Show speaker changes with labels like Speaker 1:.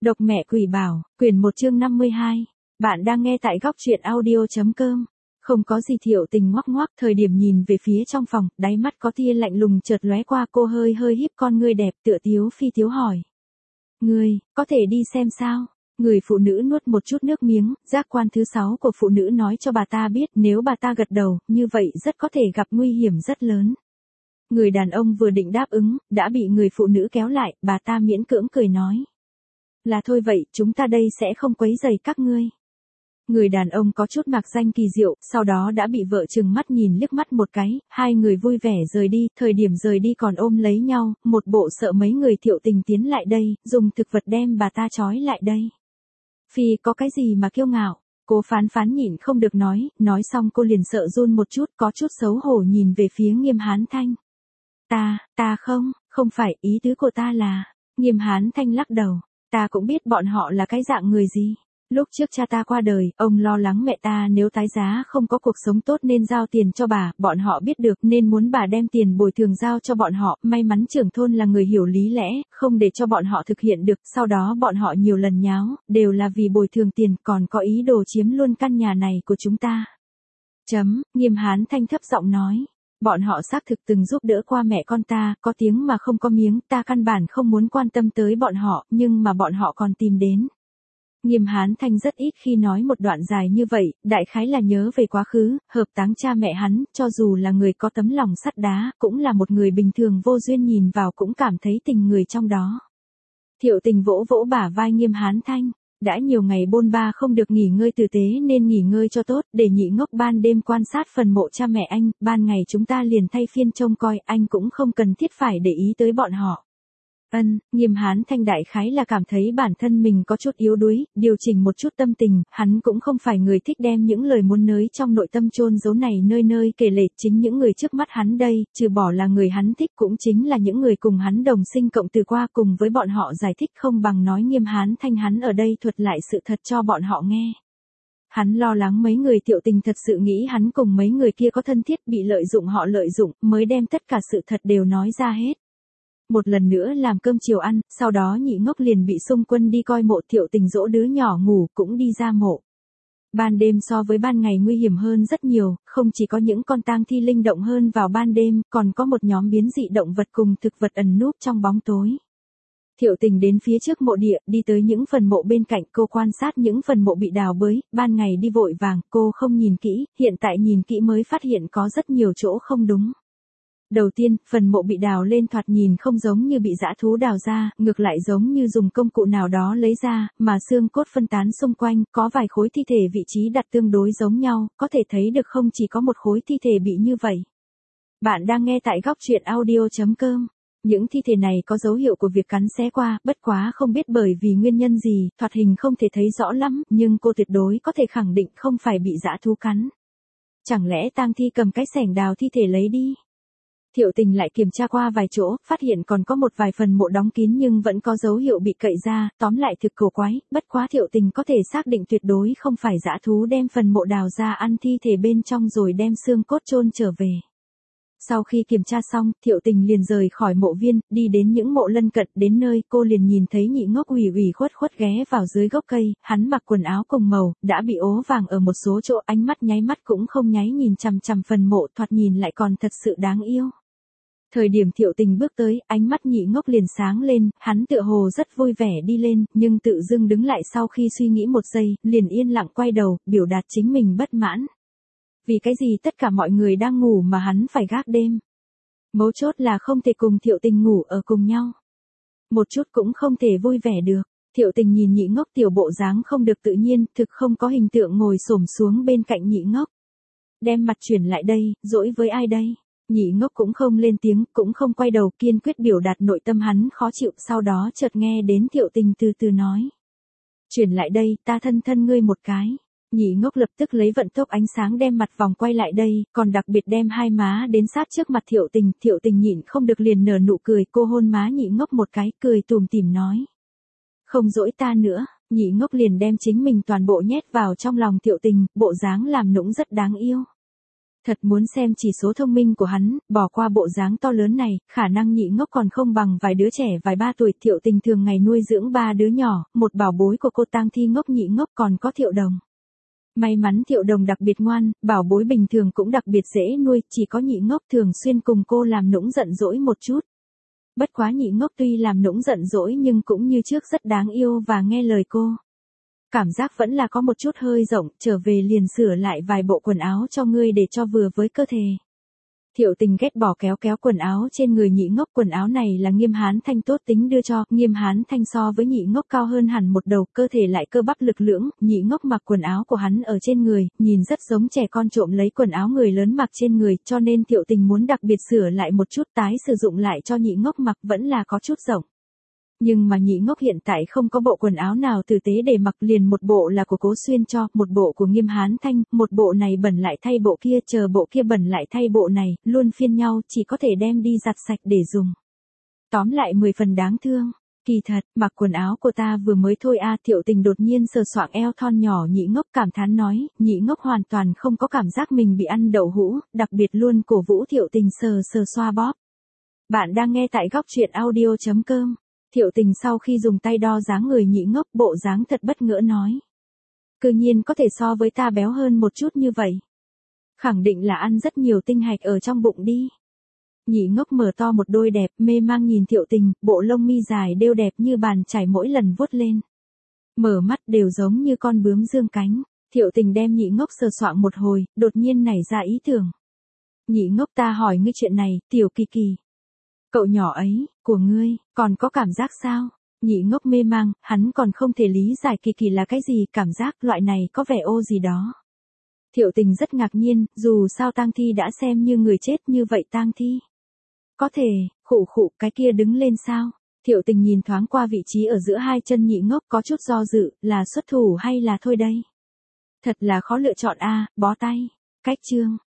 Speaker 1: Độc mẹ quỷ bảo, quyển 1 chương 52. Bạn đang nghe tại góc truyện audio.com. Không có gì Thiệu Tình ngoắc ngoắc, thời điểm nhìn về phía trong phòng, đáy mắt có tia lạnh lùng chợt lóe qua, cô hơi híp con ngươi đẹp tựa tiếu phi tiếu hỏi. Ngươi, có thể đi xem sao? Người phụ nữ nuốt một chút nước miếng, giác quan thứ 6 của phụ nữ nói cho bà ta biết nếu bà ta gật đầu, như vậy rất có thể gặp nguy hiểm rất lớn. Người đàn ông vừa định đáp ứng, đã bị người phụ nữ kéo lại, bà ta miễn cưỡng cười nói. Là thôi vậy, chúng ta đây sẽ không quấy rầy các ngươi. Người đàn ông có chút mạc danh kỳ diệu, sau đó đã bị vợ trừng mắt nhìn liếc mắt một cái, hai người vui vẻ rời đi, thời điểm rời đi còn ôm lấy nhau, một bộ sợ mấy người Thiệu Tình tiến lại đây, dùng thực vật đem bà ta trói lại đây. Phi có cái gì mà kiêu ngạo, cô phán nhịn không được nói xong cô liền sợ run một chút, có chút xấu hổ nhìn về phía Nghiêm Hán Thanh. Ta không phải, ý tứ của ta là, Nghiêm Hán Thanh lắc đầu. Ta cũng biết bọn họ là cái dạng người gì. Lúc trước cha ta qua đời, ông lo lắng mẹ ta nếu tái giá không có cuộc sống tốt nên giao tiền cho bà, bọn họ biết được nên muốn bà đem tiền bồi thường giao cho bọn họ, may mắn trưởng thôn là người hiểu lý lẽ, không để cho bọn họ thực hiện được, sau đó bọn họ nhiều lần nháo, đều là vì bồi thường tiền, còn có ý đồ chiếm luôn căn nhà này của chúng ta. Nghiêm Hán Thanh thấp giọng nói. Bọn họ xác thực từng giúp đỡ qua mẹ con ta, có tiếng mà không có miếng, ta căn bản không muốn quan tâm tới bọn họ, nhưng mà bọn họ còn tìm đến. Nghiêm Hán Thanh rất ít khi nói một đoạn dài như vậy, đại khái là nhớ về quá khứ, hợp táng cha mẹ hắn, cho dù là người có tấm lòng sắt đá, cũng là một người bình thường vô duyên nhìn vào cũng cảm thấy tình người trong đó. Thiệu Tình vỗ vỗ bả vai Nghiêm Hán Thanh. Đã nhiều ngày bôn ba không được nghỉ ngơi tử tế nên nghỉ ngơi cho tốt, để nhị ngốc ban đêm quan sát phần mộ cha mẹ anh, ban ngày chúng ta liền thay phiên trông coi, anh cũng không cần thiết phải để ý tới bọn họ. Nghiêm Hán Thanh đại khái là cảm thấy bản thân mình có chút yếu đuối, điều chỉnh một chút tâm tình, hắn cũng không phải người thích đem những lời muốn nới trong nội tâm chôn giấu này nơi kể lể, chính những người trước mắt hắn đây, trừ bỏ là người hắn thích cũng chính là những người cùng hắn đồng sinh cộng từ qua, cùng với bọn họ giải thích không bằng nói Nghiêm Hán Thanh hắn ở đây thuật lại sự thật cho bọn họ nghe. Hắn lo lắng mấy người Thiệu Tình thật sự nghĩ hắn cùng mấy người kia có thân thiết, bị lợi dụng họ lợi dụng, mới đem tất cả sự thật đều nói ra hết. Một lần nữa làm cơm chiều ăn, sau đó nhị ngốc liền bị xung quân đi coi mộ, Thiệu Tình dỗ đứa nhỏ ngủ cũng đi ra mộ. Ban đêm so với ban ngày nguy hiểm hơn rất nhiều, không chỉ có những con tang thi linh động hơn vào ban đêm, còn có một nhóm biến dị động vật cùng thực vật ẩn núp trong bóng tối. Thiệu Tình đến phía trước mộ địa, đi tới những phần mộ bên cạnh, cô quan sát những phần mộ bị đào bới, ban ngày đi vội vàng, cô không nhìn kỹ, hiện tại nhìn kỹ mới phát hiện có rất nhiều chỗ không đúng. Đầu tiên, phần mộ bị đào lên thoạt nhìn không giống như bị dã thú đào ra, ngược lại giống như dùng công cụ nào đó lấy ra, mà xương cốt phân tán xung quanh, có vài khối thi thể vị trí đặt tương đối giống nhau, có thể thấy được không chỉ có một khối thi thể bị như vậy. Bạn đang nghe tại góc truyện audio.com. Những thi thể này có dấu hiệu của việc cắn xé qua, bất quá không biết bởi vì nguyên nhân gì, thoạt hình không thể thấy rõ lắm, nhưng cô tuyệt đối có thể khẳng định không phải bị dã thú cắn. Chẳng lẽ tang thi cầm cái xẻng đào thi thể lấy đi? Thiệu Tình lại kiểm tra qua vài chỗ, phát hiện còn có một vài phần mộ đóng kín nhưng vẫn có dấu hiệu bị cậy ra, tóm lại thực cổ quái, bất quá Thiệu Tình có thể xác định tuyệt đối không phải dã thú đem phần mộ đào ra ăn thi thể bên trong rồi đem xương cốt chôn trở về. Sau khi kiểm tra xong, Thiệu Tình liền rời khỏi mộ viên, đi đến những mộ lân cận, đến nơi cô liền nhìn thấy nhị ngốc ủy khuất ghé vào dưới gốc cây, hắn mặc quần áo cùng màu, đã bị ố vàng ở một số chỗ, ánh mắt nháy mắt cũng không nháy nhìn chằm phần mộ, thoạt nhìn lại còn thật sự đáng yêu. Thời điểm Thiệu Tình bước tới, ánh mắt nhị ngốc liền sáng lên, hắn tựa hồ rất vui vẻ đi lên, nhưng tự dưng đứng lại sau khi suy nghĩ một giây, liền yên lặng quay đầu, biểu đạt chính mình bất mãn. Vì cái gì tất cả mọi người đang ngủ mà hắn phải gác đêm? Mấu chốt là không thể cùng Thiệu Tình ngủ ở cùng nhau. Một chút cũng không thể vui vẻ được. Thiệu Tình nhìn nhị ngốc tiểu bộ dáng không được tự nhiên, thực không có hình tượng ngồi xổm xuống bên cạnh nhị ngốc. Đem mặt chuyển lại đây, dỗi với ai đây? Nhị ngốc cũng không lên tiếng, cũng không quay đầu, kiên quyết biểu đạt nội tâm hắn khó chịu, sau đó chợt nghe đến Thiệu Tình từ từ nói. Chuyển lại đây, ta thân ngươi một cái. Nhị ngốc lập tức lấy vận tốc ánh sáng đem mặt vòng quay lại đây, còn đặc biệt đem hai má đến sát trước mặt Thiệu Tình nhịn không được liền nở nụ cười, cô hôn má nhị ngốc một cái, cười tủm tỉm nói. Không dỗi ta nữa, nhị ngốc liền đem chính mình toàn bộ nhét vào trong lòng Thiệu Tình, bộ dáng làm nũng rất đáng yêu. Thật muốn xem chỉ số thông minh của hắn, bỏ qua bộ dáng to lớn này, khả năng nhị ngốc còn không bằng vài đứa trẻ vài ba tuổi. Thiệu Tình thường ngày nuôi dưỡng ba đứa nhỏ, một bảo bối của cô Tang Thi ngốc nhị ngốc còn có Thiệu Đồng. May mắn Thiệu Đồng đặc biệt ngoan, bảo bối bình thường cũng đặc biệt dễ nuôi, chỉ có nhị ngốc thường xuyên cùng cô làm nũng giận dỗi một chút. Bất quá nhị ngốc tuy làm nũng giận dỗi nhưng cũng như trước rất đáng yêu và nghe lời cô. Cảm giác vẫn là có một chút hơi rộng, trở về liền sửa lại vài bộ quần áo cho ngươi để cho vừa với cơ thể. Thiệu Tình ghét bỏ kéo kéo quần áo trên người nhị ngốc, quần áo này là Nghiêm Hán Thanh tốt tính đưa cho. Nghiêm Hán Thanh so với nhị ngốc cao hơn hẳn một đầu, cơ thể lại cơ bắp lực lưỡng, nhị ngốc mặc quần áo của hắn ở trên người, nhìn rất giống trẻ con trộm lấy quần áo người lớn mặc trên người, cho nên Thiệu Tình muốn đặc biệt sửa lại một chút, tái sử dụng lại cho nhị ngốc mặc, vẫn là có chút rộng. Nhưng mà nhị ngốc hiện tại không có bộ quần áo nào tử tế để mặc, liền một bộ là của Cố Xuyên cho, một bộ của Nghiêm Hán Thanh, một bộ này bẩn lại thay bộ kia, chờ bộ kia bẩn lại thay bộ này, luôn phiên nhau, chỉ có thể đem đi giặt sạch để dùng. Tóm lại 10 phần đáng thương. Kỳ thật, mặc quần áo của ta vừa mới thôi a. Thiệu Tình đột nhiên sờ soạng eo thon nhỏ nhị ngốc, cảm thán nói. Nhị ngốc hoàn toàn không có cảm giác mình bị ăn đậu hũ, đặc biệt luôn cổ vũ Thiệu Tình sờ sờ xoa bóp. Bạn đang nghe tại góc truyện audio.com. Thiệu Tình sau khi dùng tay đo dáng người nhị ngốc, bộ dáng thật bất ngỡ nói. Cư nhiên có thể so với ta béo hơn một chút như vậy. Khẳng định là ăn rất nhiều tinh hạch ở trong bụng đi. Nhị ngốc mở to một đôi đẹp, mê mang nhìn Thiệu Tình, bộ lông mi dài đều đẹp như bàn chải mỗi lần vuốt lên. Mở mắt đều giống như con bướm dương cánh. Thiệu Tình đem nhị ngốc sờ soạng một hồi, đột nhiên nảy ra ý tưởng. Nhị ngốc, ta hỏi ngươi chuyện này, Tiểu Kỳ Kỳ. Cậu nhỏ ấy, của ngươi, còn có cảm giác sao? Nhị ngốc mê mang, hắn còn không thể lý giải Kỳ Kỳ là cái gì, cảm giác loại này có vẻ ô gì đó. Thiệu Tình rất ngạc nhiên, dù sao tang thi đã xem như người chết như vậy tang thi. Có thể, khụ khụ, cái kia đứng lên sao? Thiệu Tình nhìn thoáng qua vị trí ở giữa hai chân nhị ngốc, có chút do dự, là xuất thủ hay là thôi đây? Thật là khó lựa chọn a, bó tay. Cách chương.